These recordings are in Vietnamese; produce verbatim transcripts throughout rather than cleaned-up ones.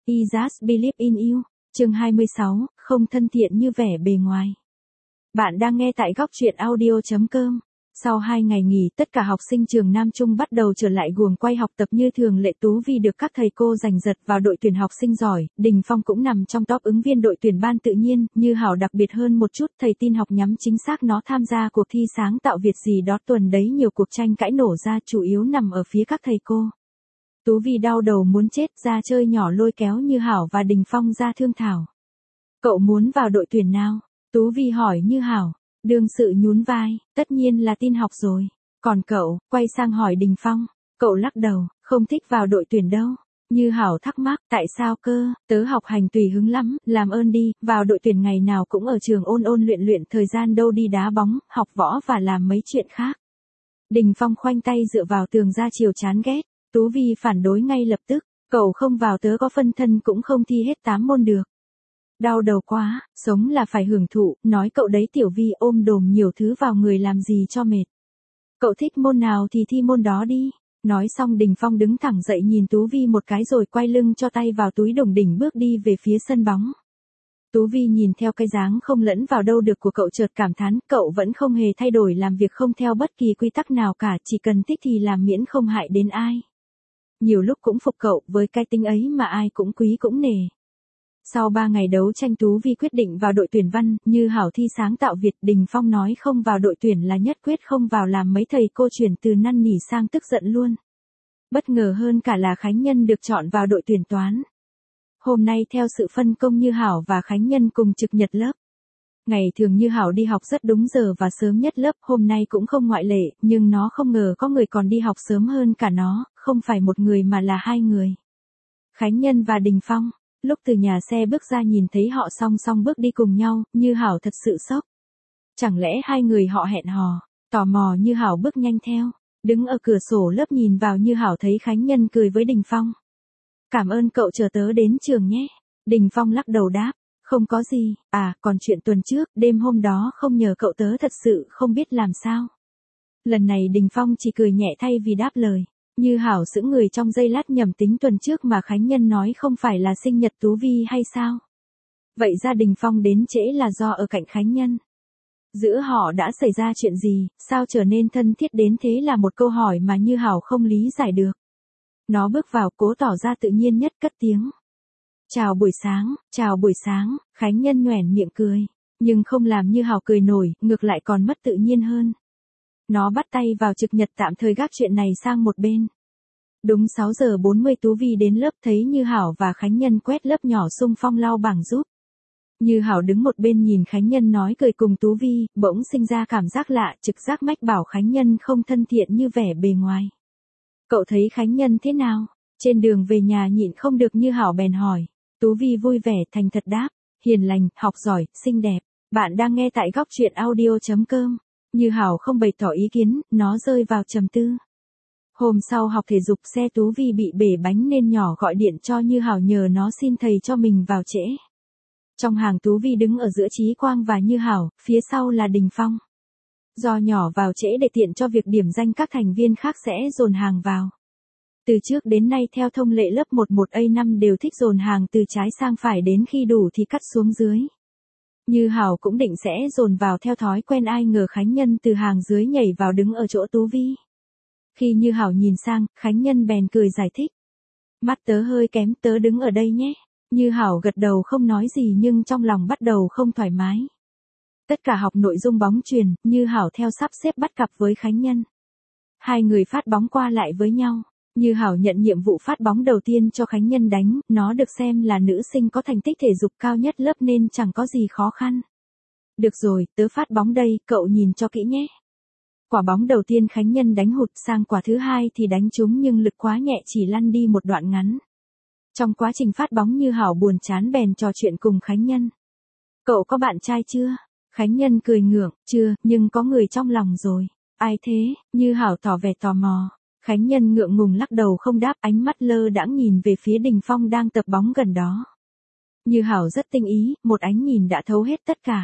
I just believe in you. Chương hai mươi sáu, không thân thiện như vẻ bề ngoài. Bạn đang nghe tại góc truyện audio chấm com. Sau hai ngày nghỉ, tất cả học sinh trường Nam Trung bắt đầu trở lại guồng quay học tập như thường lệ. Tú Vi được các thầy cô giành giật vào đội tuyển học sinh giỏi, Đình Phong cũng nằm trong top ứng viên đội tuyển ban tự nhiên, Như Hảo đặc biệt hơn một chút, thầy tin học nhắm chính xác nó tham gia cuộc thi sáng tạo Việt gì đó tuần đấy nhiều cuộc tranh cãi nổ ra, chủ yếu nằm ở phía các thầy cô. Tú Vi đau đầu muốn chết, ra chơi nhỏ lôi kéo Như Hảo và Đình Phong ra thương thảo. Cậu muốn vào đội tuyển nào? Tú Vi hỏi Như Hảo. Đương sự nhún vai, tất nhiên là tin học rồi. Còn cậu, quay sang hỏi Đình Phong. Cậu lắc đầu, không thích vào đội tuyển đâu. Như Hảo thắc mắc, tại sao cơ? Tớ học hành tùy hứng lắm, làm ơn đi, vào đội tuyển ngày nào cũng ở trường ôn ôn luyện luyện, thời gian đâu đi đá bóng, học võ và làm mấy chuyện khác. Đình Phong khoanh tay dựa vào tường ra chiều chán ghét. Tú Vi phản đối ngay lập tức, cậu không vào tớ có phân thân cũng không thi hết tám môn được. Đau đầu quá, sống là phải hưởng thụ, nói cậu đấy Tiểu Vi ôm đồm nhiều thứ vào người làm gì cho mệt. Cậu thích môn nào thì thi môn đó đi. Nói xong Đình Phong đứng thẳng dậy nhìn Tú Vi một cái rồi quay lưng cho tay vào túi đủng đỉnh bước đi về phía sân bóng. Tú Vi nhìn theo cái dáng không lẫn vào đâu được của cậu chợt cảm thán, cậu vẫn không hề thay đổi làm việc không theo bất kỳ quy tắc nào cả, chỉ cần thích thì làm miễn không hại đến ai. Nhiều lúc cũng phục cậu, với cái tính ấy mà ai cũng quý cũng nể. Sau ba ngày đấu tranh Tú Vi quyết định vào đội tuyển văn, Như Hảo thi sáng tạo Việt, Đình Phong nói không vào đội tuyển là nhất quyết không vào, làm mấy thầy cô chuyển từ năn nỉ sang tức giận luôn. Bất ngờ hơn cả là Khánh Nhân được chọn vào đội tuyển toán. Hôm nay theo sự phân công Như Hảo và Khánh Nhân cùng trực nhật lớp. Ngày thường Như Hảo đi học rất đúng giờ và sớm nhất lớp, hôm nay cũng không ngoại lệ, nhưng nó không ngờ có người còn đi học sớm hơn cả nó, không phải một người mà là hai người. Khánh Nhân và Đình Phong. Lúc từ nhà xe bước ra nhìn thấy họ song song bước đi cùng nhau, Như Hảo thật sự sốc. Chẳng lẽ hai người họ hẹn hò? Tò mò Như Hảo bước nhanh theo, đứng ở cửa sổ lớp nhìn vào. Như Hảo thấy Khánh Nhân cười với Đình Phong. Cảm ơn cậu chờ tớ đến trường nhé. Đình Phong lắc đầu đáp, không có gì, à còn chuyện tuần trước, đêm hôm đó không nhờ cậu tớ thật sự không biết làm sao. Lần này Đình Phong chỉ cười nhẹ thay vì đáp lời. Như Hảo sững người trong giây lát, nhầm tính tuần trước mà Khánh Nhân nói không phải là sinh nhật Tú Vi hay sao? Vậy ra Đình Phong đến trễ là do ở cạnh Khánh Nhân. Giữa họ đã xảy ra chuyện gì, sao trở nên thân thiết đến thế là một câu hỏi mà Như Hảo không lý giải được. Nó bước vào cố tỏ ra tự nhiên nhất, cất tiếng. Chào buổi sáng, chào buổi sáng, Khánh Nhân nhoẻn miệng cười. Nhưng không làm Như Hảo cười nổi, ngược lại còn mất tự nhiên hơn. Nó bắt tay vào trực nhật, tạm thời gác chuyện này sang một bên. Đúng sáu giờ bốn mươi Tú Vi đến lớp, thấy Như Hảo và Khánh Nhân quét lớp nhỏ xung phong lau bảng giúp. Như Hảo đứng một bên nhìn Khánh Nhân nói cười cùng Tú Vi, bỗng sinh ra cảm giác lạ, trực giác mách bảo Khánh Nhân không thân thiện như vẻ bề ngoài. Cậu thấy Khánh Nhân thế nào? Trên đường về nhà nhịn không được Như Hảo bèn hỏi. Tú Vi vui vẻ thành thật đáp, hiền lành, học giỏi, xinh đẹp. Bạn đang nghe tại góc truyện audio chấm com. Như Hảo không bày tỏ ý kiến, nó rơi vào trầm tư. Hôm sau học thể dục, xe Tú Vi bị bể bánh nên nhỏ gọi điện cho Như Hảo nhờ nó xin thầy cho mình vào trễ. Trong hàng Tú Vi đứng ở giữa Chí Quang và Như Hảo, phía sau là Đình Phong. Do nhỏ vào trễ để tiện cho việc điểm danh, các thành viên khác sẽ dồn hàng vào. Từ trước đến nay theo thông lệ lớp một một A năm đều thích dồn hàng từ trái sang phải, đến khi đủ thì cắt xuống dưới. Như Hảo cũng định sẽ dồn vào theo thói quen, ai ngờ Khánh Nhân từ hàng dưới nhảy vào đứng ở chỗ Tú Vi. Khi Như Hảo nhìn sang, Khánh Nhân bèn cười giải thích. Mắt tớ hơi kém, tớ đứng ở đây nhé. Như Hảo gật đầu không nói gì nhưng trong lòng bắt đầu không thoải mái. Tất cả học nội dung bóng chuyền, Như Hảo theo sắp xếp bắt cặp với Khánh Nhân. Hai người phát bóng qua lại với nhau. Như Hảo nhận nhiệm vụ phát bóng đầu tiên cho Khánh Nhân đánh, nó được xem là nữ sinh có thành tích thể dục cao nhất lớp nên chẳng có gì khó khăn. Được rồi, tớ phát bóng đây, cậu nhìn cho kỹ nhé. Quả bóng đầu tiên Khánh Nhân đánh hụt, sang quả thứ hai thì đánh trúng nhưng lực quá nhẹ, chỉ lăn đi một đoạn ngắn. Trong quá trình phát bóng Như Hảo buồn chán bèn trò chuyện cùng Khánh Nhân. Cậu có bạn trai chưa? Khánh Nhân cười ngượng, chưa, nhưng có người trong lòng rồi. Ai thế? Như Hảo tỏ vẻ tò mò. Khánh Nhân ngượng ngùng lắc đầu không đáp, ánh mắt lơ đãng nhìn về phía Đình Phong đang tập bóng gần đó. Như Hảo rất tinh ý, một ánh nhìn đã thấu hết tất cả.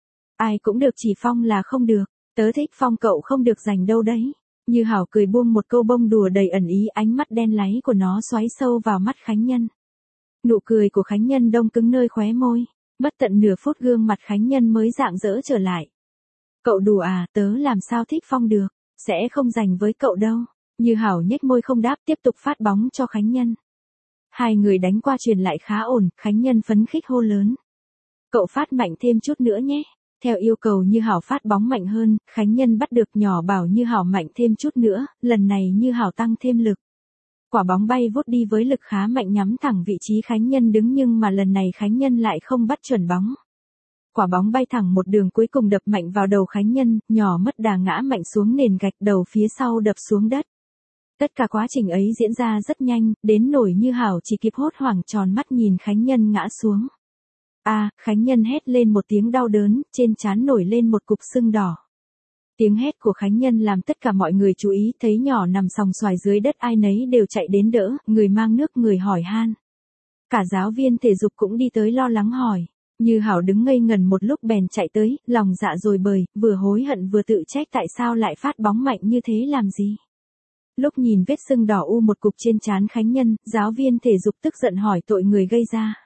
Ai cũng được, chỉ Phong là không được. Tớ thích Phong, cậu không được giành đâu đấy. Như Hảo cười buông một câu bông đùa đầy ẩn ý, ánh mắt đen láy của nó xoáy sâu vào mắt Khánh Nhân. Nụ cười của Khánh Nhân đông cứng nơi khóe môi. Mất tận nửa phút gương mặt Khánh Nhân mới rạng rỡ trở lại. Cậu đùa à, tớ làm sao thích Phong được, sẽ không giành với cậu đâu. Như Hảo nhếch môi không đáp, tiếp tục phát bóng cho Khánh Nhân. Hai người đánh qua truyền lại khá ổn, Khánh Nhân phấn khích hô lớn. Cậu phát mạnh thêm chút nữa nhé. Theo yêu cầu Như Hảo phát bóng mạnh hơn, Khánh Nhân bắt được nhỏ bảo Như Hảo mạnh thêm chút nữa, lần này Như Hảo tăng thêm lực. Quả bóng bay vút đi với lực khá mạnh nhắm thẳng vị trí Khánh Nhân đứng, nhưng mà lần này Khánh Nhân lại không bắt chuẩn bóng. Quả bóng bay thẳng một đường, cuối cùng đập mạnh vào đầu Khánh Nhân, nhỏ mất đà ngã mạnh xuống nền gạch, đầu phía sau đập xuống đất. Tất cả quá trình ấy diễn ra rất nhanh, đến nỗi Như Hảo chỉ kịp hốt hoảng tròn mắt nhìn Khánh Nhân ngã xuống. A, à, Khánh Nhân hét lên một tiếng đau đớn, trên trán nổi lên một cục sưng đỏ. Tiếng hét của Khánh Nhân làm tất cả mọi người chú ý, thấy nhỏ nằm sòng xoài dưới đất ai nấy đều chạy đến đỡ, người mang nước người hỏi han. Cả giáo viên thể dục cũng đi tới lo lắng hỏi. Như Hảo đứng ngây ngần một lúc bèn chạy tới, lòng dạ rồi bời, vừa hối hận vừa tự trách tại sao lại phát bóng mạnh như thế làm gì. Lúc nhìn vết sưng đỏ u một cục trên trán Khánh Nhân, giáo viên thể dục tức giận hỏi tội người gây ra.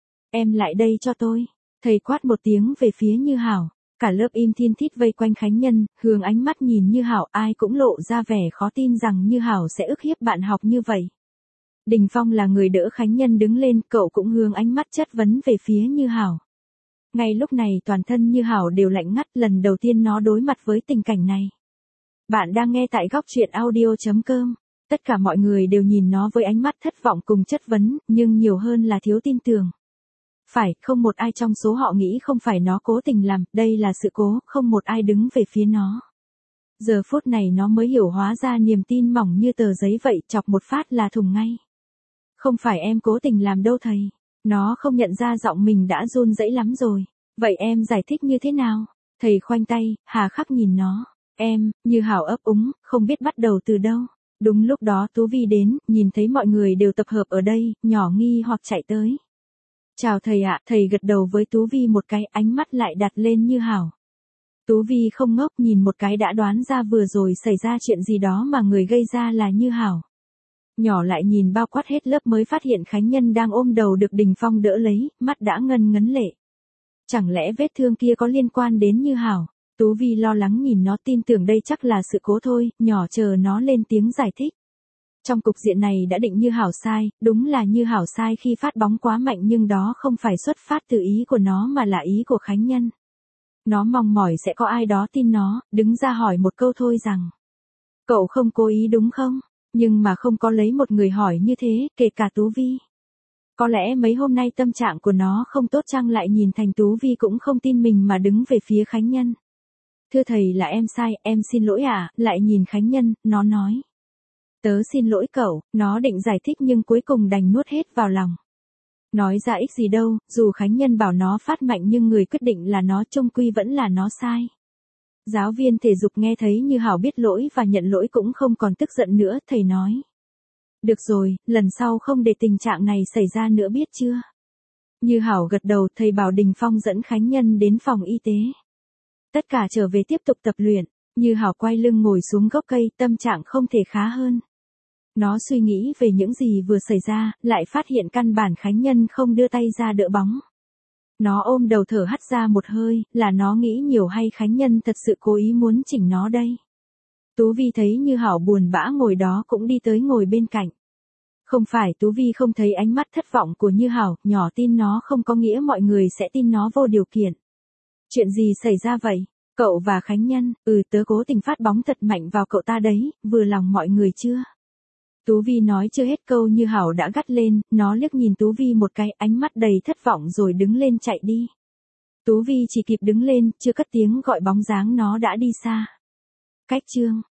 Em lại đây cho tôi. Thầy quát một tiếng về phía Như Hảo. Cả lớp im thiên thít vây quanh Khánh Nhân, hướng ánh mắt nhìn Như Hảo, ai cũng lộ ra vẻ khó tin rằng Như Hảo sẽ ức hiếp bạn học như vậy. Đình Phong là người đỡ Khánh Nhân đứng lên, cậu cũng hướng ánh mắt chất vấn về phía Như Hảo. Ngay lúc này toàn thân Như Hảo đều lạnh ngắt, lần đầu tiên nó đối mặt với tình cảnh này. Bạn đang nghe tại góc truyện audio chấm com. Tất cả mọi người đều nhìn nó với ánh mắt thất vọng cùng chất vấn, nhưng nhiều hơn là thiếu tin tưởng. Phải, không một ai trong số họ nghĩ không phải nó cố tình làm, đây là sự cố, không một ai đứng về phía nó. Giờ phút này nó mới hiểu hóa ra niềm tin mỏng như tờ giấy vậy, chọc một phát là thủng ngay. Không phải em cố tình làm đâu thầy. Nó không nhận ra giọng mình đã run rẩy lắm rồi. Vậy em giải thích như thế nào? Thầy khoanh tay, hà khắc nhìn nó. Em, Như Hảo ấp úng, không biết bắt đầu từ đâu. Đúng lúc đó Tú Vi đến, nhìn thấy mọi người đều tập hợp ở đây, nhỏ nghi hoặc chạy tới. Chào thầy ạ, thầy gật đầu với Tú Vi một cái, ánh mắt lại đặt lên Như Hảo. Tú Vi không ngốc, nhìn một cái đã đoán ra vừa rồi xảy ra chuyện gì đó mà người gây ra là Như Hảo. Nhỏ lại nhìn bao quát hết lớp mới phát hiện Khánh Nhân đang ôm đầu được Đình Phong đỡ lấy, mắt đã ngân ngấn lệ. Chẳng lẽ vết thương kia có liên quan đến Như Hảo? Tú Vi lo lắng nhìn nó, tin tưởng đây chắc là sự cố thôi, nhỏ chờ nó lên tiếng giải thích. Trong cục diện này đã định Như Hảo sai, đúng là Như Hảo sai khi phát bóng quá mạnh, nhưng đó không phải xuất phát từ ý của nó mà là ý của Khánh Nhân. Nó mong mỏi sẽ có ai đó tin nó, đứng ra hỏi một câu thôi rằng. Cậu không cố ý đúng không? Nhưng mà không có lấy một người hỏi như thế, kể cả Tú Vi. Có lẽ mấy hôm nay tâm trạng của nó không tốt chăng, lại nhìn thành Tú Vi cũng không tin mình mà đứng về phía Khánh Nhân. Thưa thầy, là em sai, em xin lỗi ạ. Lại nhìn Khánh Nhân, nó nói. Tớ xin lỗi cậu, nó định giải thích nhưng cuối cùng đành nuốt hết vào lòng. Nói ra ích gì đâu, dù Khánh Nhân bảo nó phát mạnh nhưng người quyết định là nó, chung quy vẫn là nó sai. Giáo viên thể dục nghe thấy Như Hảo biết lỗi và nhận lỗi cũng không còn tức giận nữa, thầy nói. Được rồi, lần sau không để tình trạng này xảy ra nữa biết chưa? Như Hảo gật đầu, thầy bảo Đình Phong dẫn Khánh Nhân đến phòng y tế. Tất cả trở về tiếp tục tập luyện, Như Hảo quay lưng ngồi xuống gốc cây, tâm trạng không thể khá hơn. Nó suy nghĩ về những gì vừa xảy ra, lại phát hiện căn bản Khánh Nhân không đưa tay ra đỡ bóng. Nó ôm đầu thở hắt ra một hơi, là nó nghĩ nhiều hay Khánh Nhân thật sự cố ý muốn chỉnh nó đây? Tú Vi thấy Như Hảo buồn bã ngồi đó cũng đi tới ngồi bên cạnh. Không phải Tú Vi không thấy ánh mắt thất vọng của Như Hảo, nhỏ tin nó không có nghĩa mọi người sẽ tin nó vô điều kiện. Chuyện gì xảy ra vậy? Cậu và Khánh Nhân, ừ tớ cố tình phát bóng thật mạnh vào cậu ta đấy, vừa lòng mọi người chưa? Tú Vi nói chưa hết câu Như Hảo đã gắt lên, nó liếc nhìn Tú Vi một cái, ánh mắt đầy thất vọng rồi đứng lên chạy đi. Tú Vi chỉ kịp đứng lên, chưa cất tiếng gọi bóng dáng nó đã đi xa. Cách chương